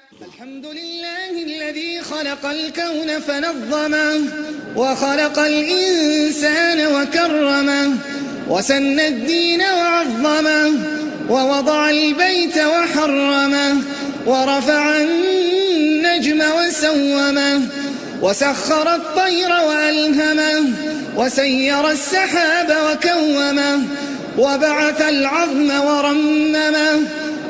الحمد لله الذي خلق الكون فنظمه وخلق الإنسان وكرمه وسن الدين وعظمه ووضع البيت وحرمه ورفع النجم وسومه وسخر الطير وألهمه وسير السحاب وكومه وبعث العظم ورممه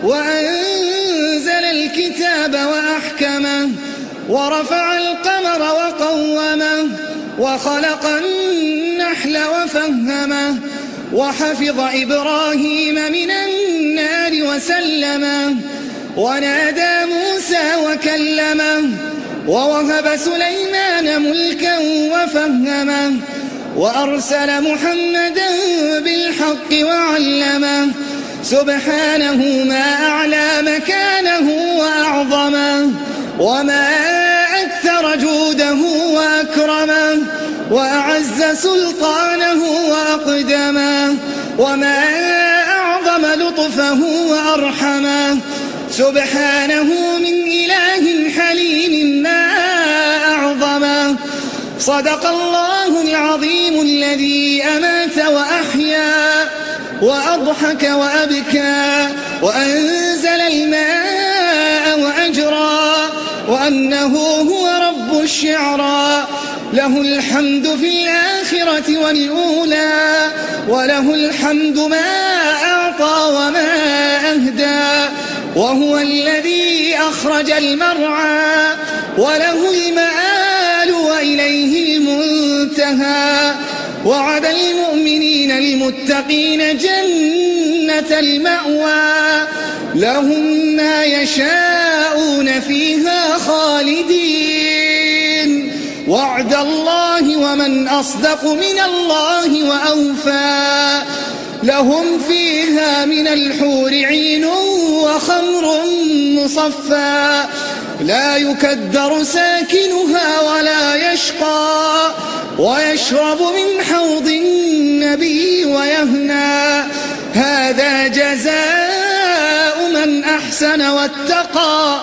وأنزل الكتاب وأحكمه ورفع القمر وقومه وخلق النحل وفهمه وحفظ إبراهيم من النار وسلمه ونادى موسى وكلمه ووهب سليمان ملكا وفهمه وأرسل محمدا بالحق وعلمه سبحانه ما أعلى مكانه وأعظمه وما أكثر جوده وأكرمه وأعز سلطانه وأقدمه وما أعظم لطفه وأرحمه سبحانه من إله حليم ما أعظمه صدق الله العظيم الذي أمات وأحيا وأضحك وأبكى وأنزل الماء وأجرى وأنه هو رب الشعرى له الحمد في الآخرة والأولى وله الحمد ما أعطى وما أهدى وهو الذي أخرج المرعى وله المآل وإليه المنتهى وعد المؤمنين المتقين جنة المأوى لهم ما يشاءون فيها خالدين وعد الله ومن أصدق من الله وأوفى لهم فيها من الحور عين وخمر مصفى لا يكدر ساكنها ولا يشقى ويشرب من حوض النبي ويهنى هذا جزاء من أحسن واتقى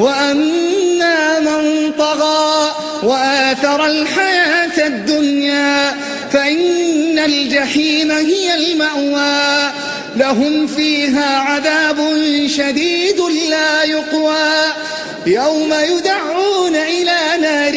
وأما من طغى وآثر الحياة الدنيا فإن الجحيم هي المأوى لهم فيها عذاب شديد لا يقوى يوم يدعون إلى نار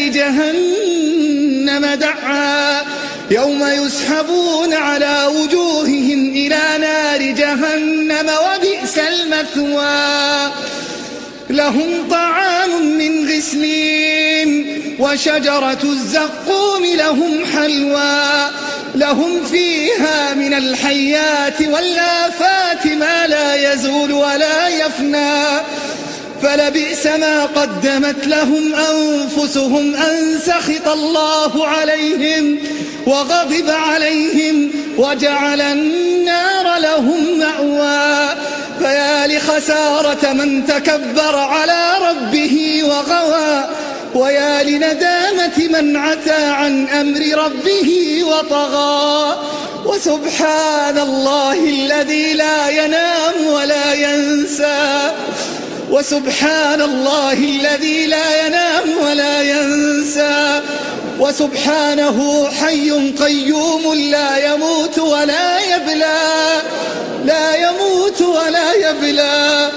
جهنم دعا يوم يسحبون على وجوههم إلى نار جهنم وبئس المثوى لهم طعام من غسلين وشجرة الزقوم لهم حلوى لهم فيها من الحيات والآفات ما لا يزول ولا يفنى فلبئس ما قدمت لهم أنفسهم أن سخط الله عليهم وغضب عليهم وجعل النار لهم مأوى فيا لخسارة من تكبر على ربه وغوى ويا لندامة من عتى عن أمر ربه وطغى وسبحان الله الذي لا ينام ولا ينسى وسبحان الله الذي لا ينام ولا ينسى وسبحانه حي قيوم لا يموت ولا يبلى لا يموت ولا يبلى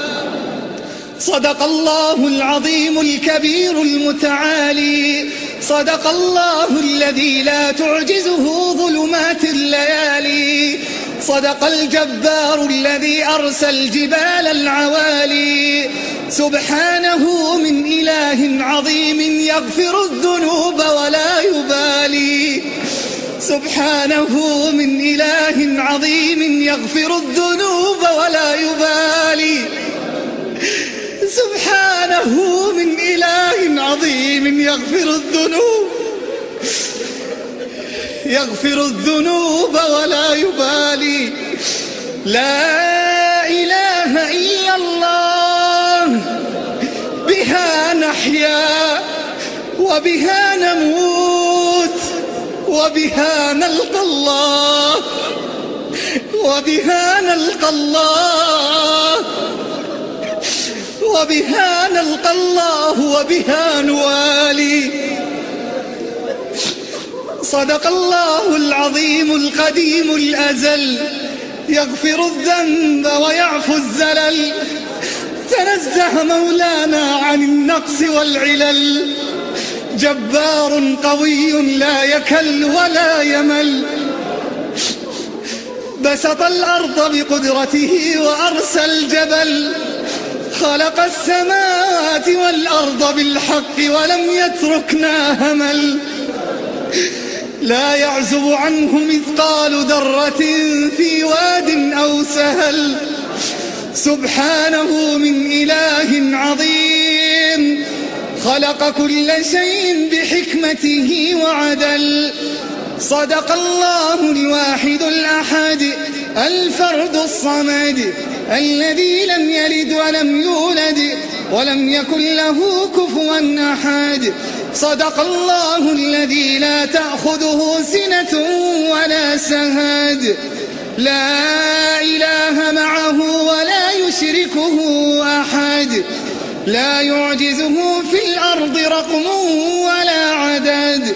صدق الله العظيم الكبير المتعالي صدق الله الذي لا تعجزه ظلمات الليالي صدق الجبار الذي أرسى الجبال العوالي سبحانه من إله عظيم يغفر الذنوب ولا يبالي سبحانه من إله عظيم يغفر الذنوب ولا يبالي سبحانه من إله عظيم يغفر الذنوب ولا يبالي لا إله إلا الله بها نحيا وبها نموت وبها نلقى الله وبها نلقى الله وبها نلقى الله وبها نوالي. صدق الله العظيم القديم الأزل، يغفر الذنب ويعفو الزلل. تنزه مولانا عن النقص والعلل، جبار قوي لا يكل ولا يمل. بسط الأرض بقدرته وأرسى الجبل، خلق السماوات والأرض بالحق ولم يتركنا همل. لا يعزب عنه مثقال ذرة في واد أو سهل، سبحانه من إله عظيم. خلق كل شيء بحكمته وعدل. صدق الله الواحد الأحد الفرد الصمد، الذي لم يلد ولم يولد ولم يكن له كفوا أحد. صدق الله الذي لا تأخذه سنة ولا سهد، لا إله معه ولا يشركه أحد. لا يعجزه في الأرض رقم ولا عدد،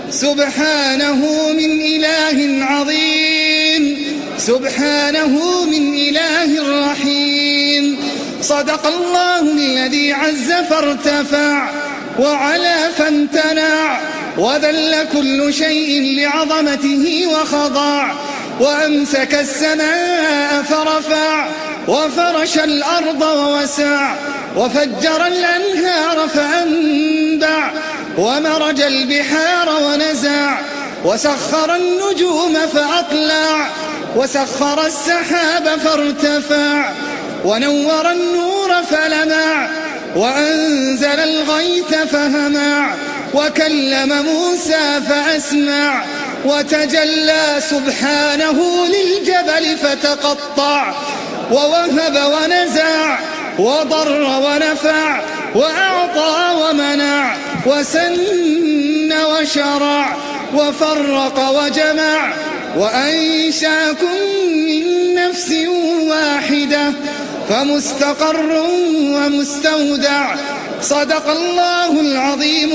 سبحانه من إله عظيم، سبحانه من إله رحيم. صدق الله الذي عز فارتفع وعلا فامتنع، وذل كل شيء لعظمته وخضع. وأمسك السماء فرفع، وفرش الأرض ووسع، وفجر الأنهار فأنبع، ومرج البحار ونزع، وسخر النجوم فأطلع، وسخر السحاب فارتفع، ونور النور فلمع، وأنزل الغيث فهمع، وكلم موسى فأسمع، وتجلى سبحانه للجبل فتقطع، ووهب ونزع، وضر ونفع، وأعطى ومنع، وسن وشرع، وفرق وجمع، وأنشاكم من نفس واحدة فمستقر ومستودع. صدق الله العظيم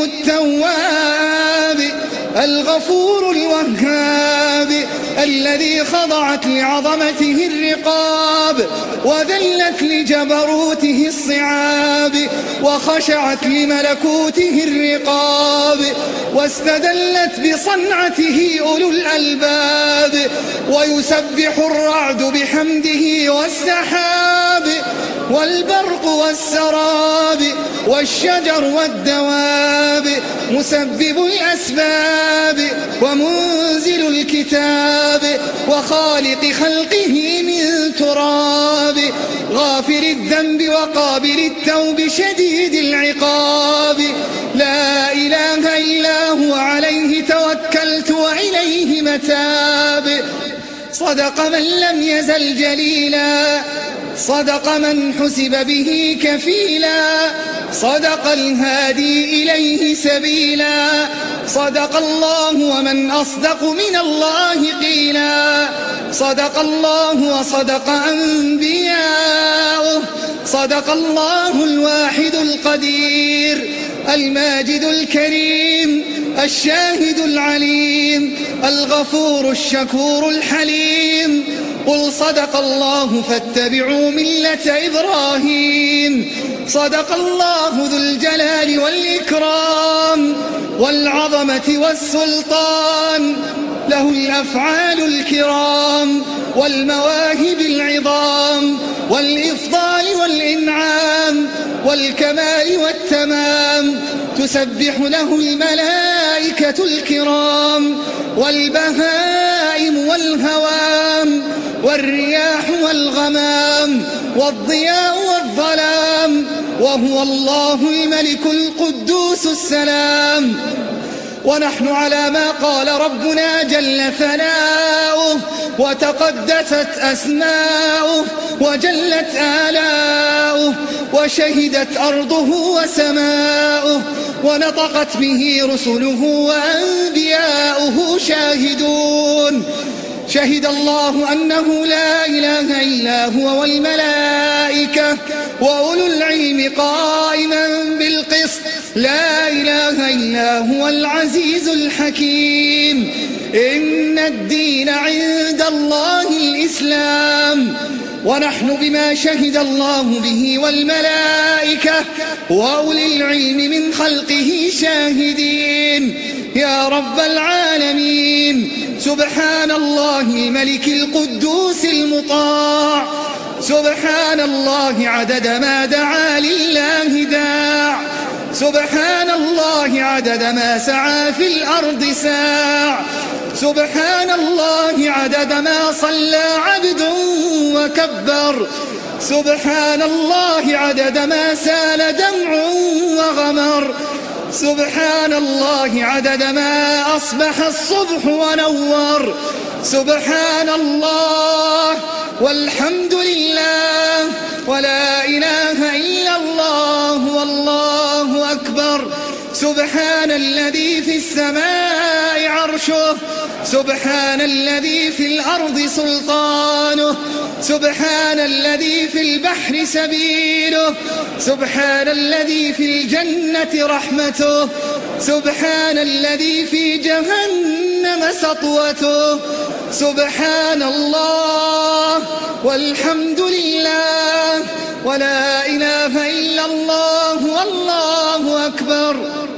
التواب الغفور الوهاب، الذي خضعت لعظمته الرقاب، وذلت لجبروته الصعاب، وخشعت لملكوته الرقاب، واستدلت بصنعته أولو الألباب. ويسبح الرعد بحمده والسحاب، والبرق والسراب، والشجر والدواب، مسبب الأسباب، ومنزل الكتاب، وخالق خلقه من تراب، غافر الذنب وقابل التوب شديد العقاب. لا إله إلا هو عليه توكلت وإليه متاب. صدق من لم يزل جليلا، صدق من حسب به كفيلا، صدق الهادي إليه سبيلا. صدق الله ومن أصدق من الله قيلا، صدق الله وصدق أنبياؤه. صدق الله الواحد القدير الماجد الكريم الشاهد العليم الغفور الشكور الحليم. قل صدق الله فاتبعوا ملة إبراهيم. صدق الله ذو الجلال والإكرام والعظمة والسلطان، له الأفعال الكرام والمواهب العظام، والإفضال والإنعام والكمال والتمام. تسبح له الملائكة الكرام والبهائم والهوام، والرياح والغمام، والضياء والظلام. وهو الله الملك القدوس السلام. ونحن على ما قال ربنا جل ثناؤه وتقدست أسماؤه وجلت آلاؤه، وشهدت أرضه وسماؤه، ونطقت به رسله وأنبياؤه شاهدون. شهد الله أنه لا إله إلا هو والملائكة وأولو العلم قائما بالقسط لا إله إلا هو العزيز الحكيم إن الدين عند الله الإسلام ونحن بما شهد الله به والملائكة وأولي العلم من خلقه شاهدين يا رب العالمين سبحان الله الملك القدوس المطاع سبحان الله عدد ما دعا لله داع سبحان الله عدد ما سعى في الأرض ساع سبحان الله عدد ما صلى عبد وكبر سبحان الله عدد ما سال دمع وغمر سبحان الله عدد ما أصبح الصبح ونور سبحان الله والحمد لله ولا إله إلا الله والله أكبر سبحان الذي في السماء عرشه سبحان الذي في الأرض سلطانه سبحان الذي في البحر سبيله سبحان الذي في الجنة رحمته سبحان الذي في جهنم سطوته سبحان الله والحمد لله ولا إله إلا الله والله أكبر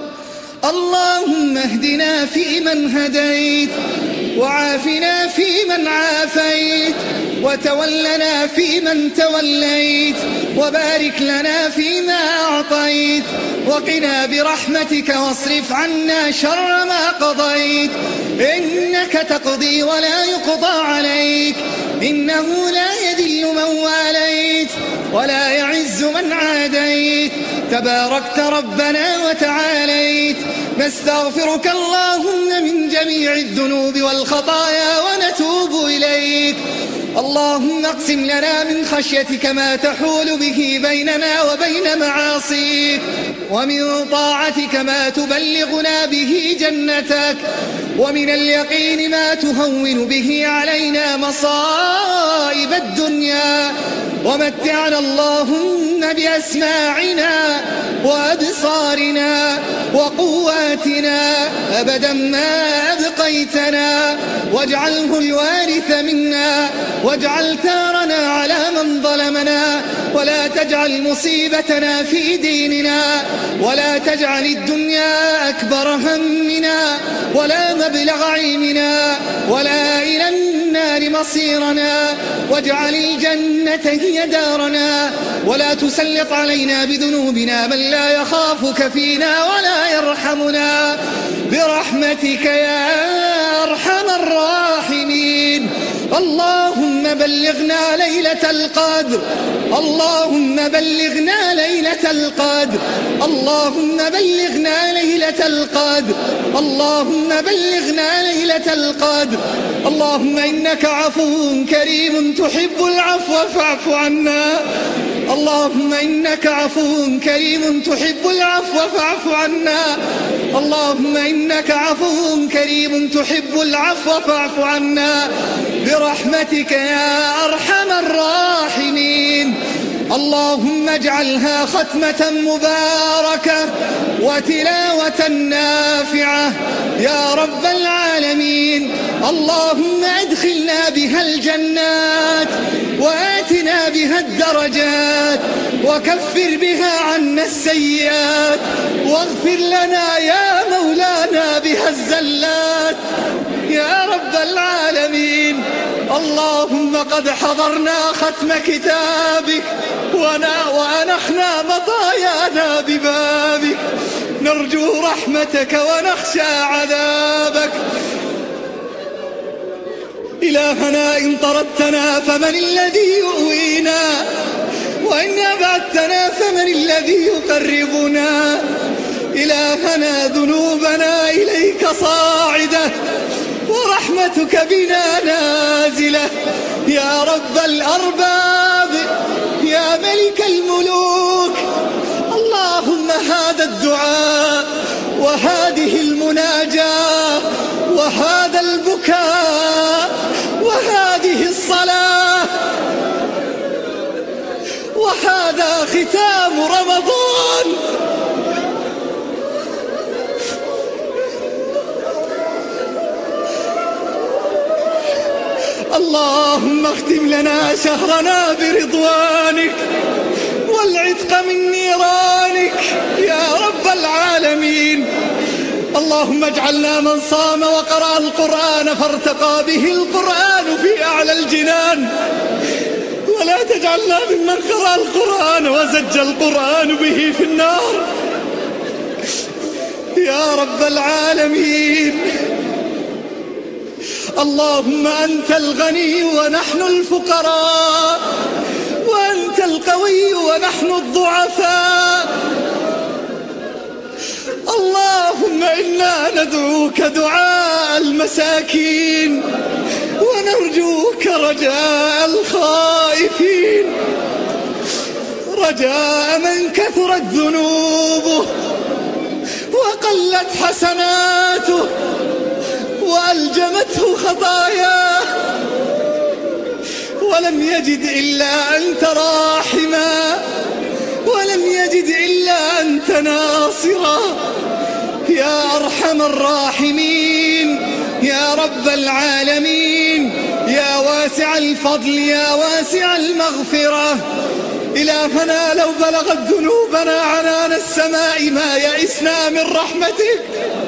اللهم اهدنا فيمن هديت وعافنا فيمن عافيت وتولنا فيمن توليت وبارك لنا فيما أعطيت وقنا برحمتك واصرف عنا شر ما قضيت إنك تقضي ولا يقضى عليك إنه لا يذل من واليت ولا يعز من عاديت تباركت ربنا وتعاليت نستغفرك اللهم من جميع الذنوب والخطايا ونتوب إليك اللهم اقسم لنا من خشيتك ما تحول به بيننا وبين معاصيك ومن طاعتك ما تبلغنا به جنتك ومن اليقين ما تهون به علينا مصائب الدنيا ومتعنا اللهم بأسماعنا وأبصارنا وقواتنا أبدا ما أبقيتنا واجعله الوارث منا واجعل ثارنا على من ظلمنا ولا تجعل مصيبتنا في ديننا ولا تجعل الدنيا أكبر همنا ولا مبلغ علمنا ولا إلى النار مصيرنا واجعل الجنة هي دارنا ولا تسلط علينا بذنوبنا من لا يخافك فينا ولا يرحمنا برحمتك يا أرحم الراحمين اللهم بلغنا ليلة القدر اللهم بلغنا ليلة القدر اللهم بلغنا ليلة القدر اللهم بلغنا ليلة القدر اللهم إنك عفو كريم تحب العفو فاعف عنا اللهم إنك عفو كريم تحب العفو فاعف عنا اللهم إنك عفو كريم تحب العفو فاعف عنا برحمتك يا أرحم الراحمين اللهم اجعلها ختمة مباركة وتلاوة نافعة يا رب العالمين اللهم أدخلنا بها الجنات وآتنا بها الدرجات وكفر بها عنا السيئات واغفر لنا يا مولانا بها الزلات يا رب العالمين اللهم قد حضرنا ختم كتابك وأنحنا مطايانا ببابك نرجو رحمتك ونخشى عذابك إلهنا إن طردتنا فمن الذي يؤوينا وإن أبعدتنا فمن الذي يقربنا إلهنا ذنوبنا إليك صاعدة ورحمتك بنا نازلة يا رب الأرباب يا ملك الملوك اللهم هذا الدعاء وهذه المناجاة وهذا البكاء اللهم اختم لنا شهرنا برضوانك والعتق من نيرانك يا رب العالمين. اللهم اجعلنا من صام وقرأ القرآن فارتقى به القرآن في أعلى الجنان، ولا تجعلنا ممن قرأ القرآن وزج القرآن به في النار يا رب العالمين. اللهم أنت الغني ونحن الفقراء، وأنت القوي ونحن الضعفاء. اللهم إنا ندعوك دعاء المساكين ونرجوك رجاء الخائفين، رجاء من كثرت ذنوبه وقلت حسناته وألجمته خطاياه ولم يجد إلا أنت راحما، ولم يجد إلا أنت ناصرا يا أرحم الراحمين يا رب العالمين، يا واسع الفضل يا واسع المغفرة. إلهنا لو بلغت ذنوبنا عنان السماء ما يئسنا من رحمتك.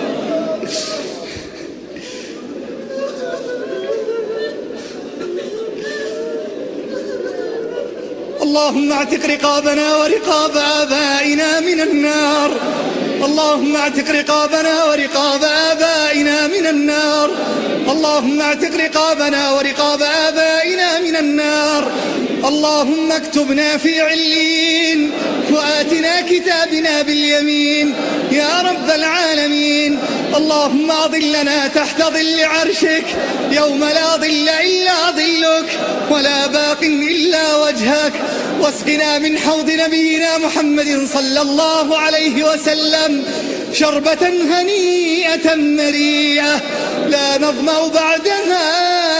اللهم اعتق رقابنا ورقاب آبائنا من النار، اللهم اعتق رقابنا ورقاب آبائنا من النار، اللهم اعتق رقابنا ورقاب آبائنا من النار. اللهم اكتبنا في عليين وآتنا كتابنا باليمين يا رب العالمين. اللهم أظلنا تحت ظل عرشك يوم لا ظل إلا ظلك ولا باق إلا وجهك، واسقنا من حوض نبينا محمد صلى الله عليه وسلم شربة هنيئة مريئة لا نظمأ بعدها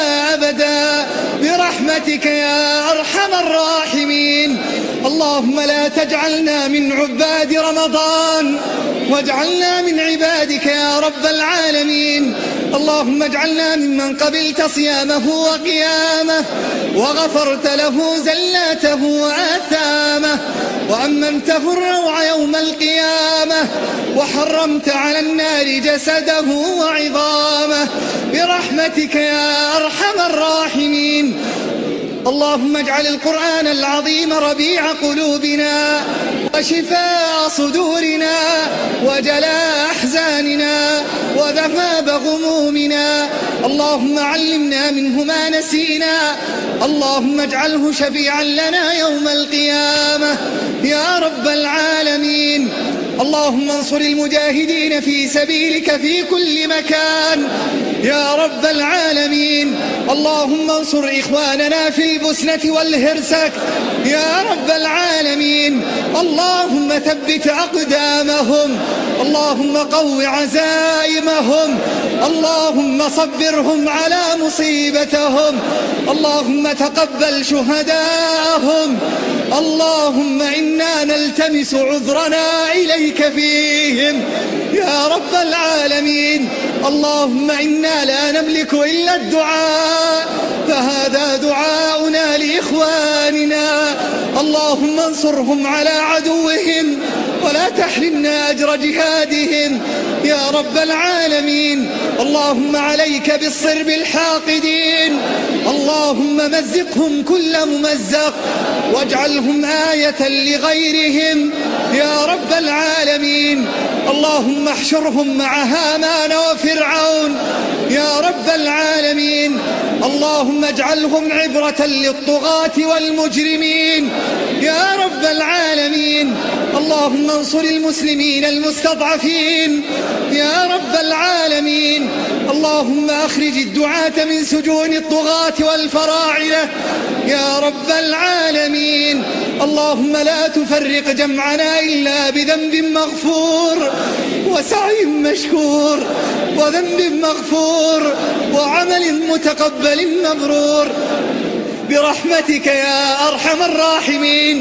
أبدا برحمتك يا أرحم الراحمين. اللهم لا تجعلنا من عباد رمضان واجعلنا من عبادك يا رب العالمين. اللهم اجعلنا ممن قبلت صيامه وقيامه وغفرت له زلاته وآثامه وأمنته الروع يوم القيامة وحرمت على النار جسده وعظامه برحمتك يا أرحم الراحمين. اللهم اجعل القرآن العظيم ربيع قلوبنا وشفاء صدورنا وجلاء أحزاننا وذهاب غمومنا. اللهم علمنا منه ما نسينا، اللهم اجعله شفيعا لنا يوم القيامة يا رب العالمين. اللهم انصر المجاهدين في سبيلك في كل مكان يا رب العالمين. اللهم انصر إخواننا في البسنة والهرسك يا رب العالمين. اللهم ثبت أقدامهم، اللهم قو عزائمهم، اللهم صبرهم على مصيبتهم، اللهم تقبل شهداءهم. اللهم إنا نلتمس عذرنا إليك فيهم يا رب العالمين. اللهم إنا لا نملك إلا الدعاء، فهذا دعاؤنا لإخواننا. اللهم انصرهم على عدوهم ولا تحرمنا أجر جهادهم يا رب العالمين. اللهم عليك بالصرب الحاقدين، اللهم مزقهم كل ممزق واجعلهم آية لغيرهم يا رب العالمين. اللهم احشرهم مع هامان وفرعون يا رب العالمين. اللهم اجعلهم عبرة للطغاة والمجرمين يا رب العالمين. اللهم انصر المسلمين المستضعفين يا رب العالمين. اللهم أخرج الدعاة من سجون الطغاة والفراعنة يا رب العالمين. اللهم لا تفرق جمعنا إلا بذنب مغفور وسعي مشكور وذنب مغفور وعمل متقبل مبرور برحمتك يا أرحم الراحمين.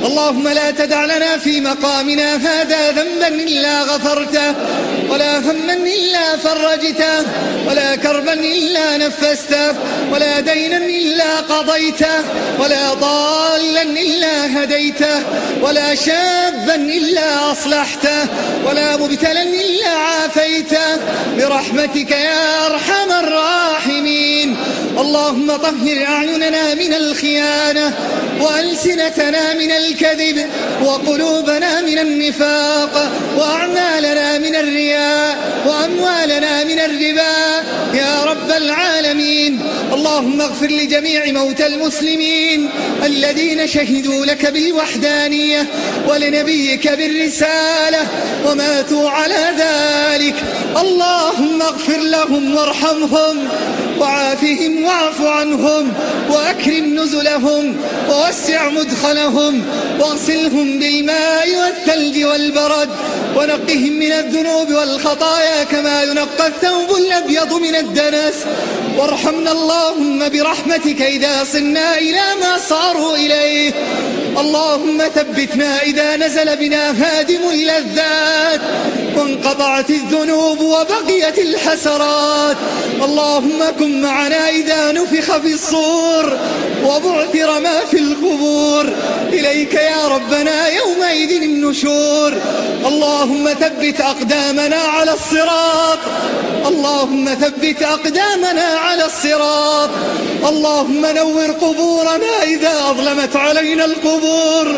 اللهم لا تدع لنا في مقامنا هذا ذنبا إلا غفرته، ولا هما إلا فرجته، ولا كربا إلا نفسته، ولا دينا إلا قضيته، ولا ضالا إلا هديته، ولا شابا إلا أصلحته، ولا مبتلا إلا عافيته، برحمتك يا أرحم الراحمين. اللهم طهر أعيننا من الخيانة، وألسنتنا من الكذب، وقلوبنا من النفاق، وأعمالنا من الرياء، وأموالنا من الربا يا رب العالمين. اللهم اغفر لجميع موتى المسلمين الذين شهدوا لك بالوحدانية ولنبيك بالرسالة وماتوا على ذلك. اللهم اغفر لهم وارحمهم وعافهم واعف عنهم وأكرم نزلهم ووسع مدخلهم واغسلهم بالماء والثلج والبرد ونقهم من الذنوب والخطايا كما ينقى الثوب الأبيض من الدنس. وارحمنا اللهم برحمتك إذا صرنا إلى ما صاروا إليه. اللهم ثبتنا إذا نزل بنا هادم اللذات وانقطعت الذنوب وبقيت الحسرات. اللهم كن معنا إذا نفخ في الصور وبعثر ما في القبور. إليك يا ربنا يومئذ النشور. اللهم ثبت أقدامنا على الصراط. اللهم ثبت أقدامنا على الصراط. اللهم نور قبورنا إذا أظلمت علينا القبور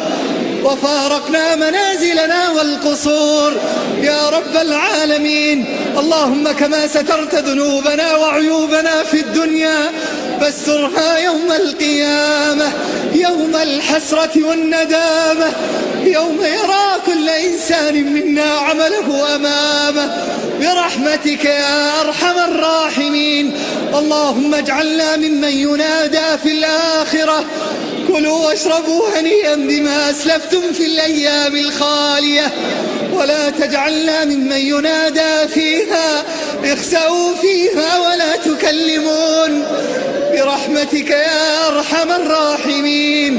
وفارقنا منازلنا والقصور يا رب العالمين. اللهم كما سترت ذنوبنا وعيوبنا في الدنيا فاسترها يوم القيامة، يوم الحسرة والندامة، يوم يرى كل إنسان منا عمله أمامه برحمتك يا أرحم الراحمين. اللهم اجعلنا ممن ينادى في الآخرة كلوا واشربوا هنيئا بما أسلفتم في الأيام الخالية، ولا تجعلنا ممن ينادى فيها اخسأوا فيها ولا تكلمون برحمتك يا أرحم الراحمين.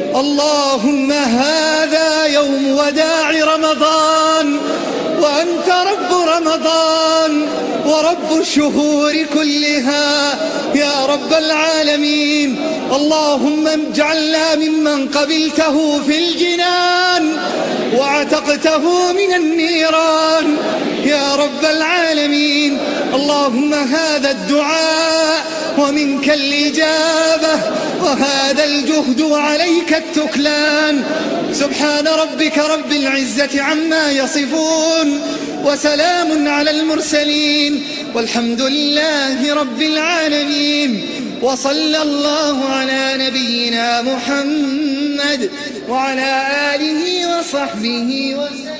اللهم هذا يوم وداع رمضان وأنت رب رمضان ورب الشهور كلها يا رب العالمين. اللهم اجعلنا ممن قبلته في الجنان وعتقته من النيران يا رب العالمين. اللهم هذا الدعاء ومنك الإجابة وهذا الجهد وعليك التكلان. سبحان ربك رب العزة عما يصفون وسلام على المرسلين والحمد لله رب العالمين. وصلى الله على نبينا محمد وعلى آله وصحبه وسلم.